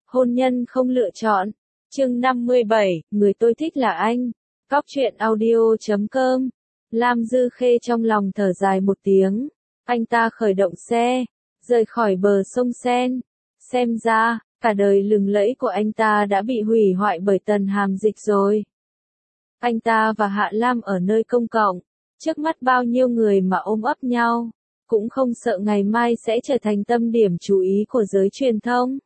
Hôn nhân không lựa chọn. Chương 57, người tôi thích là anh. Cóc truyện audio.com. Lam Dư Khê trong lòng thở dài một tiếng. Anh ta khởi động xe, rời khỏi bờ sông Sen. Xem ra, cả đời lừng lẫy của anh ta đã bị hủy hoại bởi Tần Hàm Dịch rồi. Anh ta và Hạ Lam ở nơi công cộng, trước mắt bao nhiêu người mà ôm ấp nhau, cũng không sợ ngày mai sẽ trở thành tâm điểm chú ý của giới truyền thông.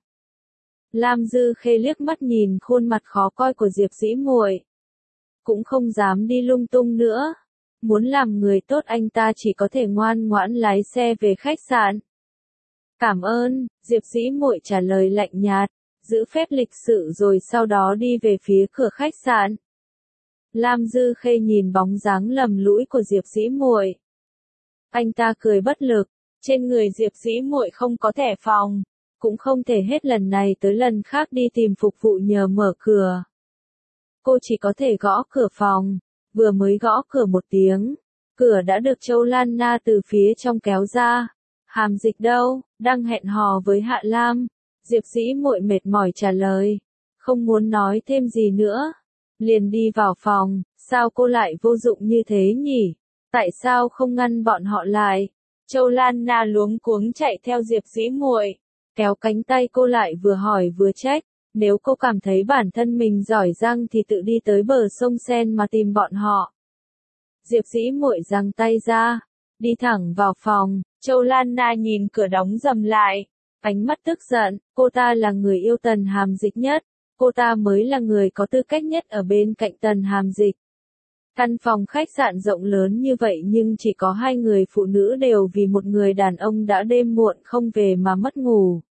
Lam Dư Khê liếc mắt nhìn khuôn mặt khó coi của Diệp Dĩ Muội, cũng không dám đi lung tung nữa. Muốn làm người tốt anh ta chỉ có thể ngoan ngoãn lái xe về khách sạn. Cảm ơn, Diệp Dĩ Muội trả lời lạnh nhạt, giữ phép lịch sự rồi sau đó đi về phía cửa khách sạn. Lam Dư Khê nhìn bóng dáng lầm lũi của Diệp Dĩ Muội. Anh ta cười bất lực, trên người Diệp Dĩ Muội không có thẻ phòng, cũng không thể hết lần này tới lần khác đi tìm phục vụ nhờ mở cửa. Cô chỉ có thể gõ cửa phòng, vừa mới gõ cửa một tiếng, cửa đã được Châu Lan Na từ phía trong kéo ra. Hàm Dịch đâu, đang hẹn hò với Hạ Lam. Diệp Dĩ Muội mệt mỏi trả lời, không muốn nói thêm gì nữa, liền đi vào phòng. Sao cô lại vô dụng như thế nhỉ? Tại sao không ngăn bọn họ lại? Châu Lan Na luống cuống chạy theo Diệp Dĩ Muội, kéo cánh tay cô lại vừa hỏi vừa trách, nếu cô cảm thấy bản thân mình giỏi giang thì tự đi tới bờ sông Sen mà tìm bọn họ. Diệp Dĩ Muội giang tay ra, đi thẳng vào phòng. Châu Lan Na nhìn cửa đóng rầm lại, ánh mắt tức giận, cô ta là người yêu Tần Hàm Dịch nhất, cô ta mới là người có tư cách nhất ở bên cạnh Tần Hàm Dịch. Căn phòng khách sạn rộng lớn như vậy nhưng chỉ có hai người phụ nữ đều vì một người đàn ông đã đêm muộn không về mà mất ngủ.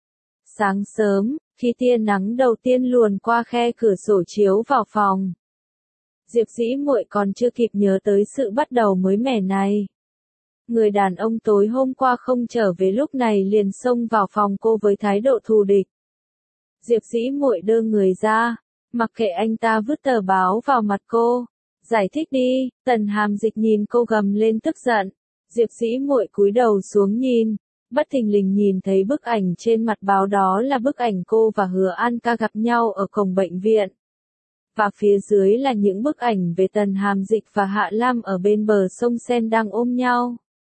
Sáng sớm, khi tia nắng đầu tiên luồn qua khe cửa sổ chiếu vào phòng, Diệp Dĩ Muội còn chưa kịp nhớ tới sự bắt đầu mới mẻ này. Người đàn ông tối hôm qua không trở về lúc này liền xông vào phòng cô với thái độ thù địch. Diệp Dĩ Muội đơ người ra, mặc kệ anh ta vứt tờ báo vào mặt cô. Giải thích đi, Tần Hàm Dịch nhìn cô gầm lên tức giận. Diệp Dĩ Muội cúi đầu xuống nhìn, bất thình lình nhìn thấy bức ảnh trên mặt báo, đó là bức ảnh cô và Hứa An Ca gặp nhau ở cổng bệnh viện. Và phía dưới là những bức ảnh về Tần Hàm Dịch và Hạ Lam ở bên bờ sông Sen đang ôm nhau.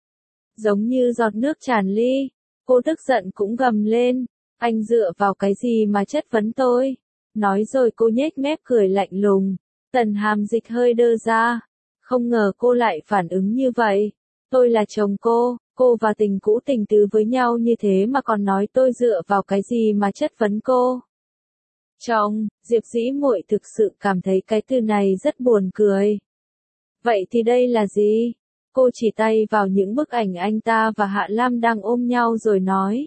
Giống như giọt nước tràn ly, cô tức giận cũng gầm lên, anh dựa vào cái gì mà chất vấn tôi? Nói rồi cô nhếch mép cười lạnh lùng. Tần Hàm Dịch hơi đơ ra, không ngờ cô lại phản ứng như vậy. Tôi là chồng cô và tình cũ tình tứ với nhau như thế mà còn nói tôi dựa vào cái gì mà chất vấn cô. Chồng, Diệp Dĩ Muội thực sự cảm thấy cái từ này rất buồn cười. Vậy thì đây là gì? Cô chỉ tay vào những bức ảnh anh ta và Hạ Lam đang ôm nhau rồi nói.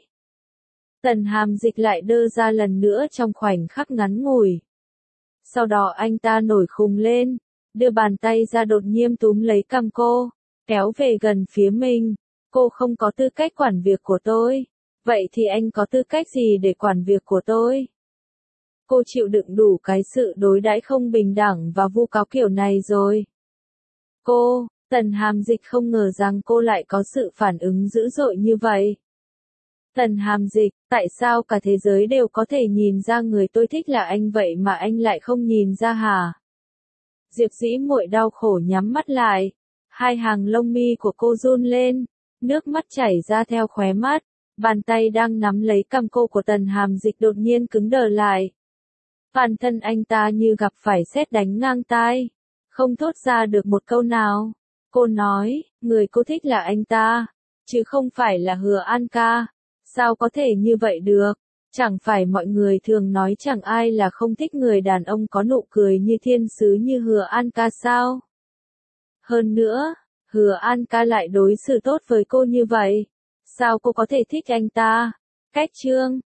Tần Hàm Dịch lại đơ ra lần nữa trong khoảnh khắc ngắn ngủi. Sau đó anh ta nổi khùng lên, đưa bàn tay ra đột nhiên túm lấy cằm cô, kéo về gần phía mình. Cô không có tư cách quản việc của tôi. Vậy thì anh có tư cách gì để quản việc của tôi? Cô chịu đựng đủ cái sự đối đãi không bình đẳng và vu cáo kiểu này rồi. Tần Hàm Dịch không ngờ rằng cô lại có sự phản ứng dữ dội như vậy. Tần Hàm Dịch, tại sao cả thế giới đều có thể nhìn ra người tôi thích là anh vậy mà anh lại không nhìn ra hả? Diệp Dĩ Muội đau khổ nhắm mắt lại, hai hàng lông mi của cô run lên, nước mắt chảy ra theo khóe mắt, bàn tay đang nắm lấy cằm cô của Tần Hàm Dịch đột nhiên cứng đờ lại. Bản thân anh ta như gặp phải sét đánh ngang tai, không thốt ra được một câu nào. Cô nói, người cô thích là anh ta, chứ không phải là Hứa An Ca. Sao có thể như vậy được? Chẳng phải mọi người thường nói chẳng ai là không thích người đàn ông có nụ cười như thiên sứ như Hứa An Ca sao? Hơn nữa, Hứa An Ca lại đối xử tốt với cô như vậy. Sao cô có thể thích anh ta? Cách chương